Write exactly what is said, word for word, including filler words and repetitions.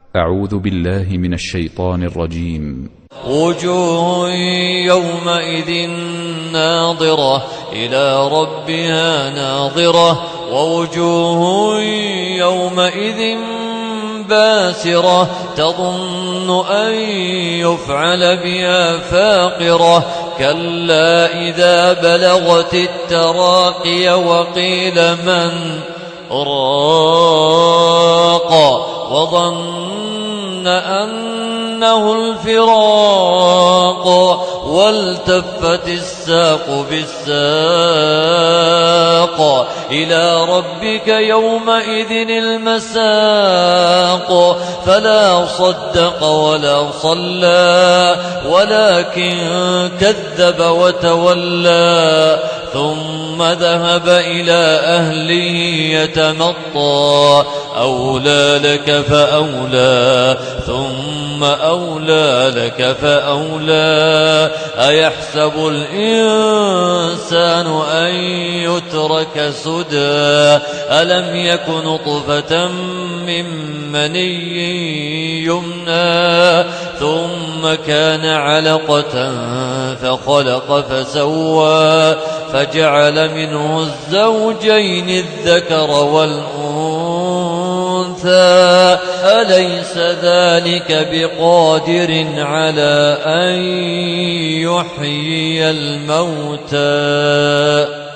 أعوذ بالله من الشيطان الرجيم. وجوه يومئذ ناظرة إلى ربها ناظرة ووجوه يومئذ باسرة تظن أن يفعل بها فاقرة كلا إذا بلغت التراقي وقيل من راق وظن أنه الفراق والتفت الساق بالساق إلى ربك يومئذ المساق فلا صدق ولا صلى ولكن كذب وتولى ثم ذهب إلى أهله يتمطى أولى لك فأولى ثم أولى لك فأولى أيحسب الإنسان أن يترك سدى ألم يك نطفة من مني يمنى ثم كان علقة فخلق فسوى فجعل منه الزوجين الذكر والأنثى أليس ذلك بقادر على أن يحيي الموتى